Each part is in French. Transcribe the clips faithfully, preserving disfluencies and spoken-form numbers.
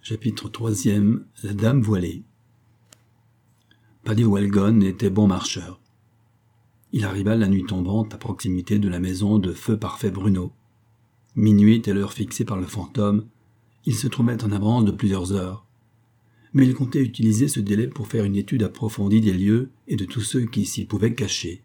Chapitre troisième. La dame voilée. Paddy Walgon était bon marcheur. Il arriva la nuit tombante à proximité de la maison de Feu Parfait Bruno. Minuit était l'heure fixée par le fantôme. Il se trouvait en avance de plusieurs heures. Mais il comptait utiliser ce délai pour faire une étude approfondie des lieux et de tous ceux qui s'y pouvaient cacher.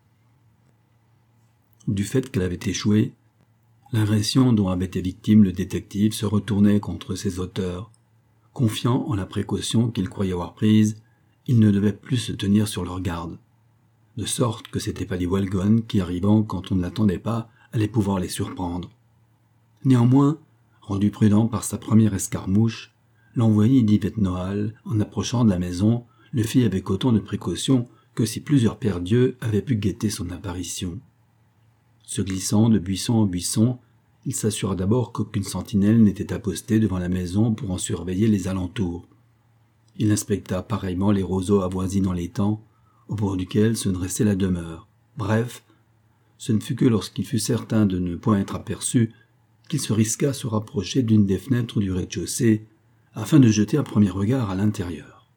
Du fait qu'elle avait échoué, l'agression dont avait été victime le détective se retournait contre ses auteurs. Confiant en la précaution qu'il croyait avoir prise, il ne devait plus se tenir sur leur garde. De sorte que c'était Paddy Walgon qui, arrivant quand on ne l'attendait pas, allait pouvoir les surprendre. Néanmoins, rendu prudent par sa première escarmouche, l'envoyé d'Yvette Noal, en approchant de la maison, le fit avec autant de précaution que si plusieurs pères Dieu avaient pu guetter son apparition. Se glissant de buisson en buisson, il s'assura d'abord qu'aucune sentinelle n'était apostée devant la maison pour en surveiller les alentours. Il inspecta pareillement les roseaux avoisinant l'étang, au bord duquel se dressait la demeure. Bref, ce ne fut que lorsqu'il fut certain de ne point être aperçu qu'il se risqua à se rapprocher d'une des fenêtres du rez-de-chaussée afin de jeter un premier regard à l'intérieur.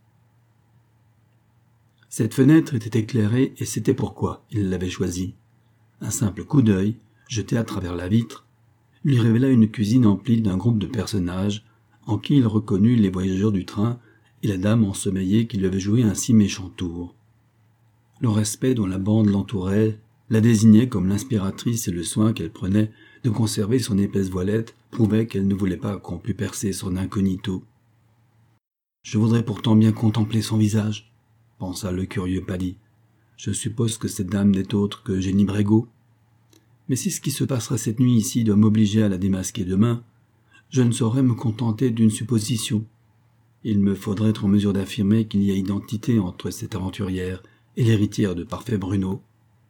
Cette fenêtre était éclairée et c'était pourquoi il l'avait choisie. Un simple coup d'œil, jeté à travers la vitre, lui révéla une cuisine emplie d'un groupe de personnages en qui il reconnut les voyageurs du train et la dame ensommeillée qui lui avait joué un si méchant tour. Le respect dont la bande l'entourait la désignait comme l'inspiratrice et le soin qu'elle prenait de conserver son épaisse voilette prouvait qu'elle ne voulait pas qu'on pût percer son incognito. « Je voudrais pourtant bien contempler son visage, » pensa le curieux Paddy. « Je suppose que cette dame n'est autre que Jenny Brégaud. Mais si ce qui se passera cette nuit ici doit m'obliger à la démasquer demain, je ne saurais me contenter d'une supposition. Il me faudrait être en mesure d'affirmer qu'il y a identité entre cette aventurière et l'héritière de Parfait Bruno. »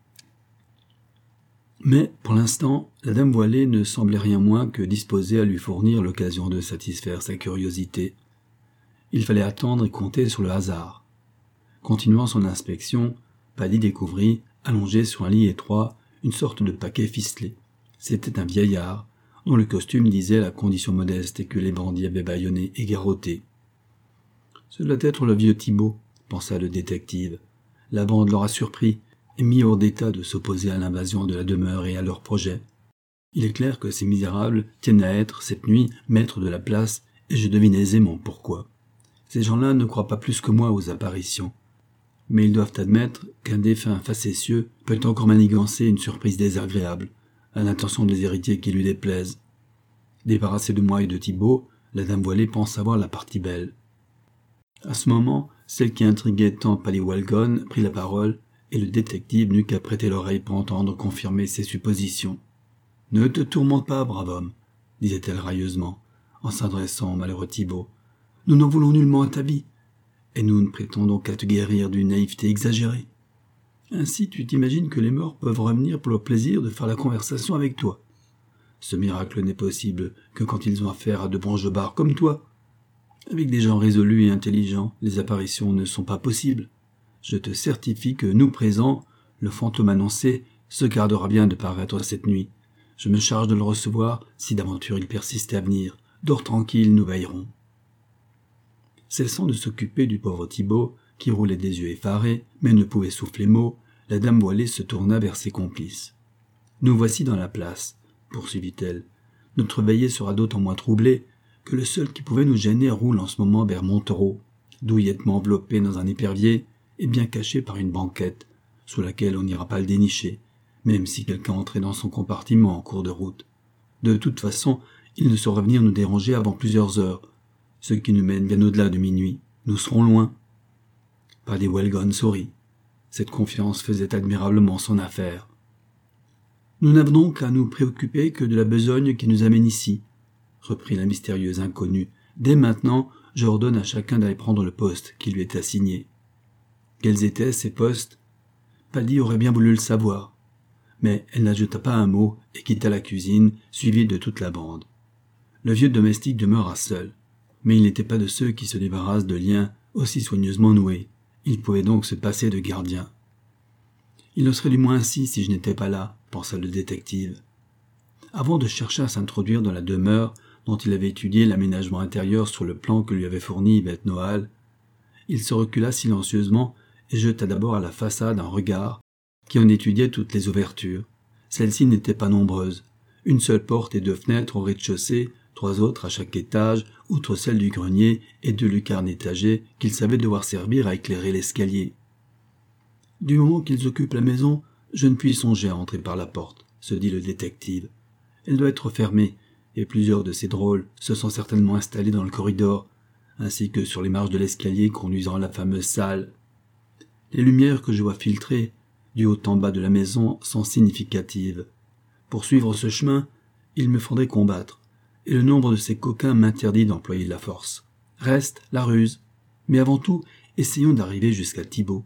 Mais, pour l'instant, la dame voilée ne semblait rien moins que disposée à lui fournir l'occasion de satisfaire sa curiosité. Il fallait attendre et compter sur le hasard. Continuant son inspection, Paddy découvrit, allongé sur un lit étroit, une sorte de paquet ficelé. C'était un vieillard, dont le costume disait la condition modeste et que les bandits avaient bâillonné et garrotté. « Ce doit être le vieux Thibault, » pensa le détective. « La bande l'aura surpris et mis hors d'état de s'opposer à l'invasion de la demeure et à leurs projets. Il est clair que ces misérables tiennent à être, cette nuit, maîtres de la place, et je devine aisément pourquoi. Ces gens-là ne croient pas plus que moi aux apparitions. Mais ils doivent admettre qu'un défunt facétieux peut encore manigancer une surprise désagréable, à l'intention des héritiers qui lui déplaisent. Débarrassée de moi et de Thibault, la dame voilée pense avoir la partie belle. » À ce moment, celle qui intriguait tant Paddy Walgon prit la parole, et le détective n'eut qu'à prêter l'oreille pour entendre confirmer ses suppositions. « Ne te tourmente pas, brave homme, » disait-elle railleusement, en s'adressant au malheureux Thibault. « Nous n'en voulons nullement à ta vie, et nous ne prétendons qu'à te guérir d'une naïveté exagérée. Ainsi tu t'imagines que les morts peuvent revenir pour le plaisir de faire la conversation avec toi. Ce miracle n'est possible que quand ils ont affaire à de bons jobards comme toi. Avec des gens résolus et intelligents, les apparitions ne sont pas possibles. Je te certifie que nous présents, le fantôme annoncé, se gardera bien de paraître cette nuit. Je me charge de le recevoir, si d'aventure il persiste à venir. Dors tranquille, nous veillerons. » Cessant de s'occuper du pauvre Thibault, qui roulait des yeux effarés, mais ne pouvait souffler mot, la dame voilée se tourna vers ses complices. « Nous voici dans la place, » poursuivit-elle. « Notre veillée sera d'autant moins troublée que le seul qui pouvait nous gêner roule en ce moment vers Montereau, douillettement enveloppé dans un épervier et bien caché par une banquette, sous laquelle on n'ira pas le dénicher, même si quelqu'un entrait dans son compartiment en cours de route. De toute façon, il ne saura venir nous déranger avant plusieurs heures, ce qui nous mène bien au-delà de minuit. Nous serons loin. » Paddy Walgon sourit. Cette confiance faisait admirablement son affaire. « Nous n'avons donc à nous préoccuper que de la besogne qui nous amène ici, » reprit la mystérieuse inconnue. « Dès maintenant, j'ordonne à chacun d'aller prendre le poste qui lui est assigné. » Quels étaient ces postes? Paddy aurait bien voulu le savoir, mais elle n'ajouta pas un mot et quitta la cuisine, suivie de toute la bande. Le vieux domestique demeura seul, mais il n'était pas de ceux qui se débarrassent de liens aussi soigneusement noués. Il pouvait donc se passer de gardien. « Il en serait du moins ainsi si je n'étais pas là, » pensa le détective. Avant de chercher à s'introduire dans la demeure dont il avait étudié l'aménagement intérieur sur le plan que lui avait fourni Yvette Noailles, il se recula silencieusement et jeta d'abord à la façade un regard qui en étudiait toutes les ouvertures. Celles-ci n'étaient pas nombreuses. Une seule porte et deux fenêtres au rez-de-chaussée, trois autres à chaque étage, outre celle du grenier et deux lucarnes étagées qu'il savait devoir servir à éclairer l'escalier. Du moment qu'ils occupent la maison, je ne puis songer à entrer par la porte, se dit le détective. Elle doit être fermée, et plusieurs de ces drôles se sont certainement installés dans le corridor, ainsi que sur les marches de l'escalier conduisant à la fameuse salle. Les lumières que je vois filtrer du haut en bas de la maison sont significatives. Pour suivre ce chemin, il me faudrait combattre, et le nombre de ces coquins m'interdit d'employer la force. Reste la ruse. Mais avant tout, essayons d'arriver jusqu'à Thibault.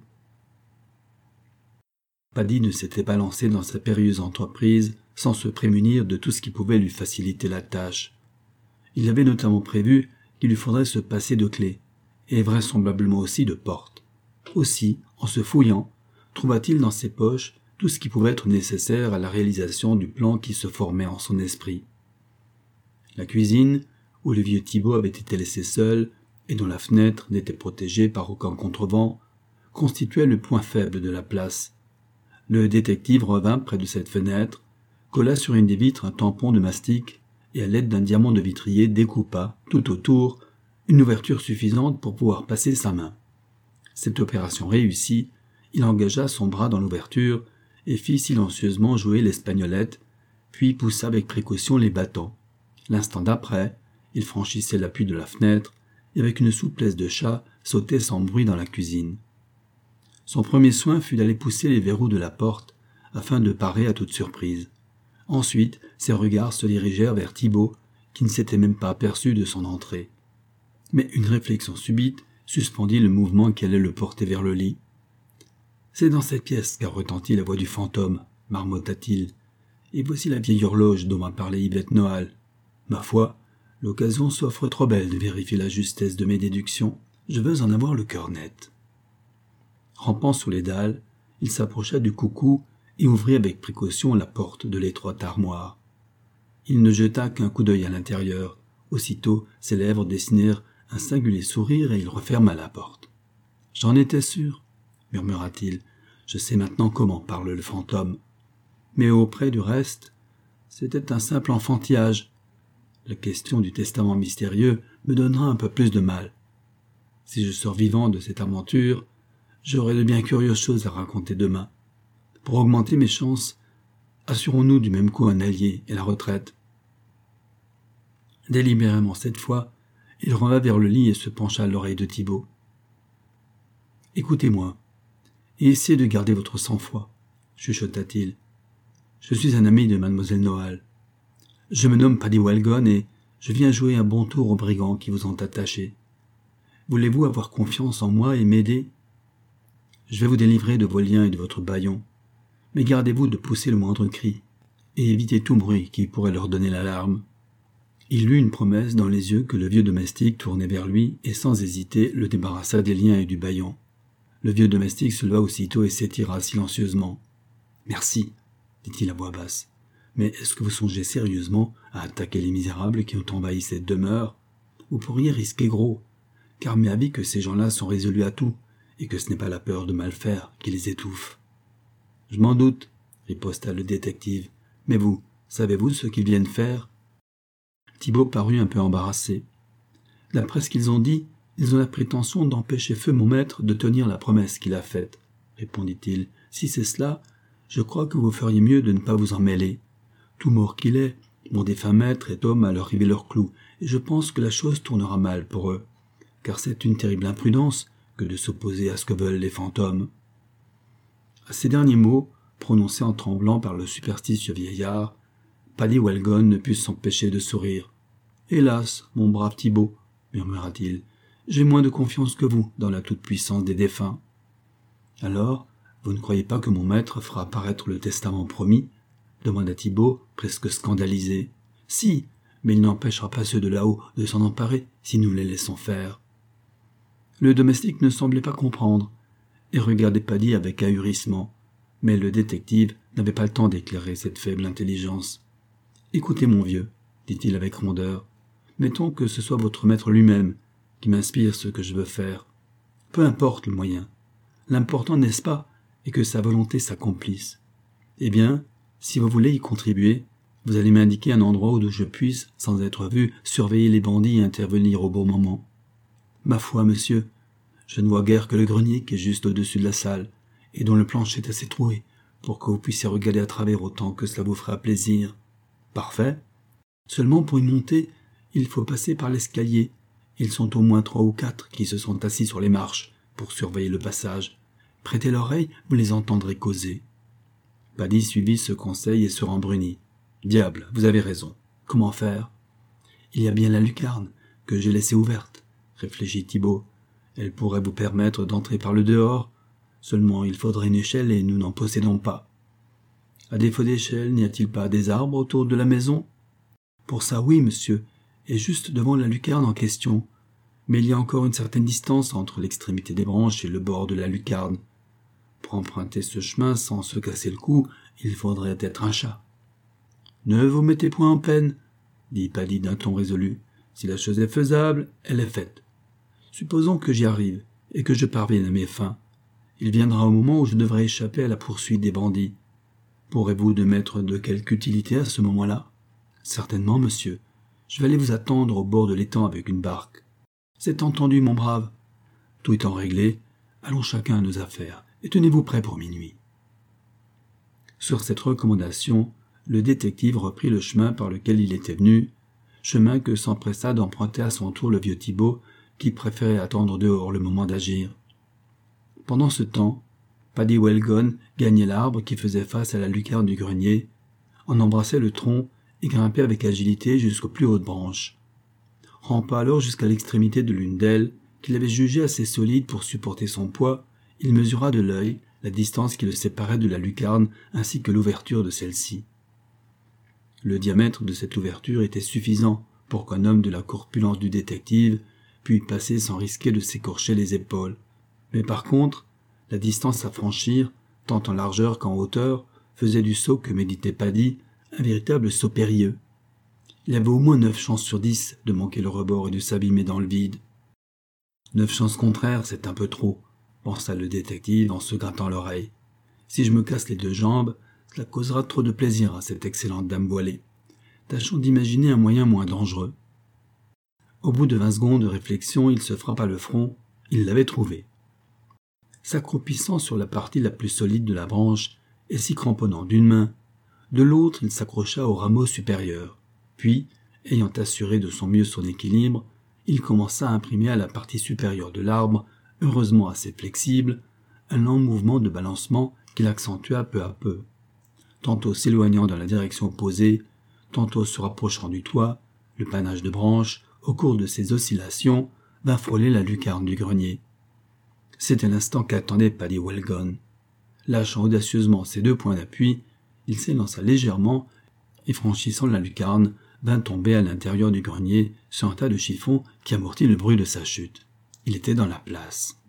Paddy ne s'était pas lancé dans sa périlleuse entreprise sans se prémunir de tout ce qui pouvait lui faciliter la tâche. Il avait notamment prévu qu'il lui faudrait se passer de clés, et vraisemblablement aussi de portes. Aussi, en se fouillant, trouva-t-il dans ses poches tout ce qui pouvait être nécessaire à la réalisation du plan qui se formait en son esprit. La cuisine, où le vieux Thibault avait été laissé seul, et dont la fenêtre n'était protégée par aucun contrevent, constituait le point faible de la place. Le détective revint près de cette fenêtre, colla sur une des vitres un tampon de mastic et à l'aide d'un diamant de vitrier découpa, tout autour, une ouverture suffisante pour pouvoir passer sa main. Cette opération réussie, il engagea son bras dans l'ouverture et fit silencieusement jouer l'espagnolette, puis poussa avec précaution les battants. L'instant d'après, il franchissait l'appui de la fenêtre et avec une souplesse de chat sautait sans bruit dans la cuisine. Son premier soin fut d'aller pousser les verrous de la porte afin de parer à toute surprise. Ensuite, ses regards se dirigèrent vers Thibault, qui ne s'était même pas aperçu de son entrée. Mais une réflexion subite suspendit le mouvement qui allait le porter vers le lit. « C'est dans cette pièce qu'a retenti la voix du fantôme, marmotta-t-il. Et voici la vieille horloge dont m'a parlé Yvette Noailles. Ma foi, l'occasion s'offre trop belle de vérifier la justesse de mes déductions. Je veux en avoir le cœur net. » Rampant sous les dalles, il s'approcha du coucou et ouvrit avec précaution la porte de l'étroite armoire. Il ne jeta qu'un coup d'œil à l'intérieur. Aussitôt, ses lèvres dessinèrent un singulier sourire et il referma la porte. « J'en étais sûr, » murmura-t-il. « Je sais maintenant comment parle le fantôme. Mais auprès du reste, c'était un simple enfantillage. La question du testament mystérieux me donnera un peu plus de mal. Si je sors vivant de cette aventure, j'aurai de bien curieuses choses à raconter demain. Pour augmenter mes chances, assurons-nous du même coup un allié et la retraite. » Délibérément cette fois, il revint vers le lit et se pencha à l'oreille de Thibault. « Écoutez-moi, et essayez de garder votre sang-froid, » chuchota-t-il. « Je suis un ami de mademoiselle Noailles. Je me nomme Paddy Walgon et je viens jouer un bon tour aux brigands qui vous ont attaché. Voulez-vous avoir confiance en moi et m'aider ? Je vais vous délivrer de vos liens et de votre bâillon, mais gardez-vous de pousser le moindre cri, et évitez tout bruit qui pourrait leur donner l'alarme. » Il lut une promesse dans les yeux que le vieux domestique tournait vers lui et sans hésiter le débarrassa des liens et du bâillon. Le vieux domestique se leva aussitôt et s'étira silencieusement. « Merci, » dit-il à voix basse. « Mais est-ce que vous songez sérieusement à attaquer les misérables qui ont envahi cette demeure ? Vous pourriez risquer gros, car m'est avis que ces gens-là sont résolus à tout, et que ce n'est pas la peur de mal faire qui les étouffe. »« Je m'en doute, » riposta le détective. « Mais vous, savez-vous ce qu'ils viennent faire ?» Thibault parut un peu embarrassé. « D'après ce qu'ils ont dit, ils ont la prétention d'empêcher feu mon maître de tenir la promesse qu'il a faite, » répondit-il. « Si c'est cela, je crois que vous feriez mieux de ne pas vous en mêler. Tout mort qu'il est, mon défunt maître est homme à leur river leur clou, et je pense que la chose tournera mal pour eux, car c'est une terrible imprudence que de s'opposer à ce que veulent les fantômes. » À ces derniers mots, prononcés en tremblant par le superstitieux vieillard, Paddy Walgon ne put s'empêcher de sourire. « Hélas, mon brave Thibault, » murmura-t-il, « j'ai moins de confiance que vous dans la toute-puissance des défunts. »« Alors, vous ne croyez pas que mon maître fera apparaître le testament promis ?» demanda Thibault, presque scandalisé. « Si, mais il n'empêchera pas ceux de là-haut de s'en emparer si nous les laissons faire. » Le domestique ne semblait pas comprendre et regardait Paddy avec ahurissement, mais le détective n'avait pas le temps d'éclairer cette faible intelligence. « Écoutez, mon vieux, dit-il avec rondeur, Mettons que ce soit votre maître lui-même qui m'inspire ce que je veux faire. Peu importe le moyen. L'important, n'est-ce pas, est que sa volonté s'accomplisse. Eh bien, si vous voulez y contribuer, vous allez m'indiquer un endroit où je puisse, sans être vu, surveiller les bandits et intervenir au bon moment. Ma foi, monsieur, je ne vois guère que le grenier qui est juste au-dessus de la salle, et dont le plancher est assez troué, pour que vous puissiez regarder à travers autant que cela vous fera plaisir. Parfait. Seulement pour y monter, il faut passer par l'escalier. Ils sont au moins trois ou quatre qui se sont assis sur les marches pour surveiller le passage. Prêtez l'oreille, vous les entendrez causer. Paddy suivit ce conseil et se rembrunit. Diable, vous avez raison. Comment faire? Il y a bien la lucarne, que j'ai laissée ouverte, réfléchit Thibault. Elle pourrait vous permettre d'entrer par le dehors. Seulement, il faudrait une échelle et nous n'en possédons pas. À défaut d'échelle, n'y a-t-il pas des arbres autour de la maison? Pour ça, oui, monsieur, et juste devant la lucarne en question. Mais il y a encore une certaine distance entre l'extrémité des branches et le bord de la lucarne. Pour emprunter ce chemin sans se casser le cou, il faudrait être un chat. « Ne vous mettez point en peine, » dit Paddy d'un ton résolu. « Si la chose est faisable, elle est faite. Supposons que j'y arrive et que je parvienne à mes fins. Il viendra un moment où je devrai échapper à la poursuite des bandits. Pourrez-vous de m'être de quelque utilité à ce moment-là? »« Certainement, monsieur. Je vais aller vous attendre au bord de l'étang avec une barque. »« C'est entendu, mon brave. Tout étant réglé, allons chacun à nos affaires et tenez-vous prêt pour minuit. » Sur cette recommandation, le détective reprit le chemin par lequel il était venu, chemin que s'empressa d'emprunter à son tour le vieux Thibault, qui préférait attendre dehors le moment d'agir. Pendant ce temps, Paddy Wellgone gagnait l'arbre qui faisait face à la lucarne du grenier, en embrassait le tronc et grimpait avec agilité jusqu'aux plus hautes branches. Rampa alors jusqu'à l'extrémité de l'une d'elles, qu'il avait jugée assez solide pour supporter son poids. Il mesura de l'œil la distance qui le séparait de la lucarne ainsi que l'ouverture de celle-ci. Le diamètre de cette ouverture était suffisant pour qu'un homme de la corpulence du détective pût y passer sans risquer de s'écorcher les épaules. Mais par contre, la distance à franchir, tant en largeur qu'en hauteur, faisait du saut que méditait Paddy un véritable saut périlleux. Il avait au moins neuf chances sur dix de manquer le rebord et de s'abîmer dans le vide. Neuf chances contraires, c'est un peu trop, pensa le détective en se grattant l'oreille. Si je me casse les deux jambes, cela causera trop de plaisir à cette excellente dame voilée. Tâchons d'imaginer un moyen moins dangereux. Au bout de vingt secondes de réflexion, il se frappa le front. Il l'avait trouvé. S'accroupissant sur la partie la plus solide de la branche et s'y cramponnant d'une main, de l'autre il s'accrocha au rameau supérieur. Puis, ayant assuré de son mieux son équilibre, il commença à imprimer à la partie supérieure de l'arbre, heureusement assez flexible, un lent mouvement de balancement qu'il accentua peu à peu, tantôt s'éloignant dans la direction opposée, tantôt se rapprochant du toit. Le panache de branches, au cours de ces oscillations, vint frôler la lucarne du grenier. C'était l'instant qu'attendait Paddy Wellgone. Lâchant audacieusement ses deux points d'appui, il s'élança légèrement et, franchissant la lucarne, vint tomber à l'intérieur du grenier sur un tas de chiffons qui amortit le bruit de sa chute. Il était dans la place.